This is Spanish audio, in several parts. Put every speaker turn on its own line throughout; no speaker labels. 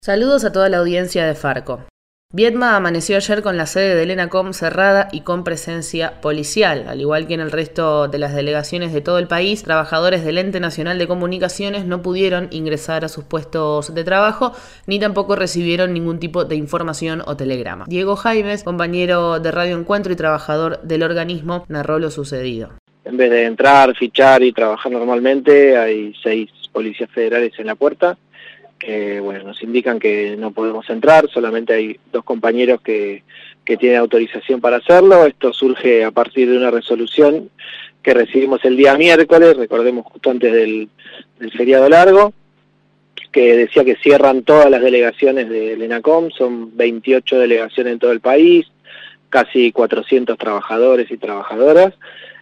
Saludos a toda la audiencia de Farco. Viedma amaneció ayer con la sede del ENACOM cerrada y con presencia policial. Al igual que en el resto de las delegaciones de todo el país, trabajadores del Ente Nacional de Comunicaciones no pudieron ingresar a sus puestos de trabajo, ni tampoco recibieron ningún tipo de información o telegrama. Diego Jaimes, compañero de Radio Encuentro y trabajador del organismo, narró lo sucedido.
En vez de entrar, fichar y trabajar normalmente, hay 6 policías federales en la puerta, que nos indican que no podemos entrar, solamente hay 2 compañeros que tienen autorización para hacerlo. Esto surge a partir de una resolución que recibimos el día miércoles, recordemos justo antes del feriado largo, que decía que cierran todas las delegaciones del ENACOM, son 28 delegaciones en todo el país, casi 400 trabajadores y trabajadoras.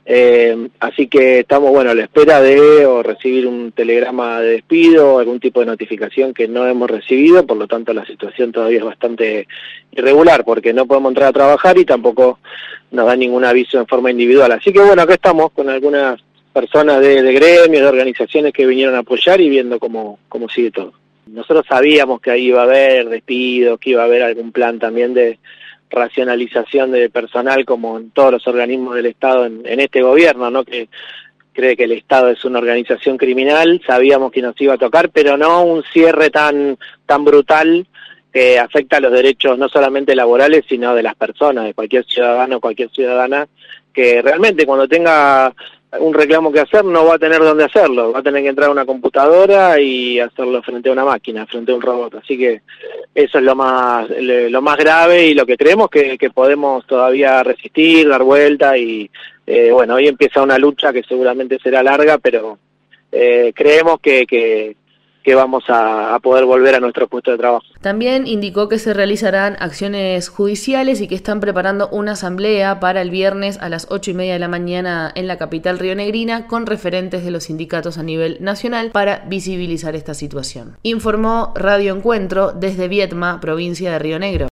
Así que estamos a la espera de recibir un telegrama de despido o algún tipo de notificación que no hemos recibido, por lo tanto la situación todavía es bastante irregular porque no podemos entrar a trabajar y tampoco nos dan ningún aviso en forma individual. Así que acá estamos con algunas personas de gremios, de organizaciones que vinieron a apoyar y viendo cómo sigue todo. Nosotros sabíamos que ahí iba a haber despidos, que iba a haber algún plan también de racionalización de personal como en todos los organismos del Estado en este gobierno, ¿no? Que cree que el Estado es una organización criminal. Sabíamos que nos iba a tocar, pero no un cierre tan brutal que afecta a los derechos no solamente laborales, sino de las personas, de cualquier ciudadano o cualquier ciudadana, que realmente cuando tenga un reclamo que hacer no va a tener dónde hacerlo, va a tener que entrar a una computadora y hacerlo frente a una máquina, frente a un robot. Así que eso es lo más grave y lo que creemos que podemos todavía resistir, dar vuelta y hoy empieza una lucha que seguramente será larga, pero creemos que vamos a poder volver a nuestro puesto de trabajo.
También indicó que se realizarán acciones judiciales y que están preparando una asamblea para el viernes a las 8:30 de la mañana en la capital rionegrina con referentes de los sindicatos a nivel nacional para visibilizar esta situación. Informó Radio Encuentro desde Viedma, provincia de Río Negro.